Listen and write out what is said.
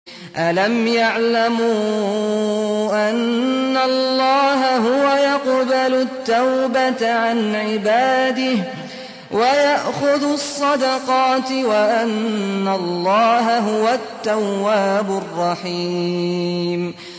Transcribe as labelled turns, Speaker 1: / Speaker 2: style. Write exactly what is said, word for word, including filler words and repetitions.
Speaker 1: أَلَمْ يَعْلَمُوا أَنَّ اللَّهَ هُوَ يَقْبَلُ التَّوْبَةَ عَنْ عِبَادِهِ وَيَأْخُذُ الصَّدَقَاتِ وَأَنَّ اللَّهَ هُوَ التَّوَّابُ الرَّحِيمُ